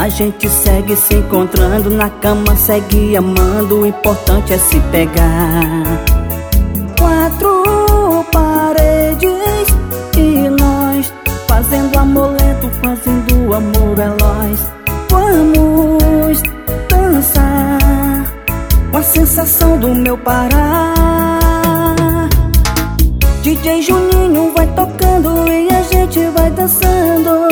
A gente segue se encontrando, na cama segue amando, o importante é se pegar. Quatro paredes e nós fazendo amor lento, fazendo amor veloz. Vamos dançar com a sensação do meu Pará. DJ Juninho vai tocando e a gente vai dançando.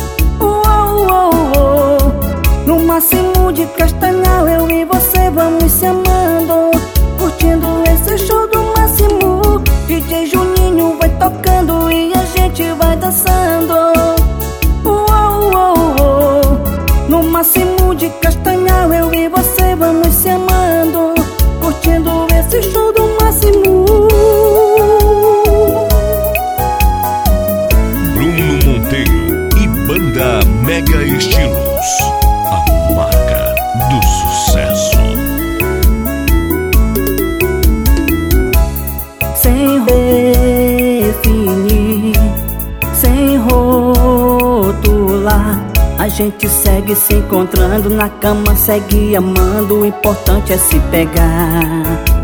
No máximo de Castanhal, eu e você vamos se amando, curtindo esse show do máximo. DJ Juninho vai tocando e a gente vai dançando. No máximo de Castanhal, eu e você vamos se amando, curtindo esse show do máximo. Bruno Monteiro e Banda Mega Estilos, a marca do sucesso. Sem definir, sem rotular, a gente segue se encontrando, na cama segue amando, o importante é se pegar.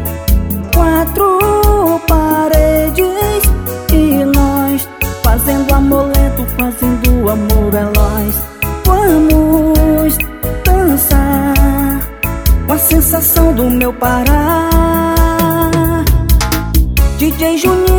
Quatro paredes e nós fazendo amor lento, fazendo amor veloz. Vamos dançar com a sensação do meu Pará. DJ Juninho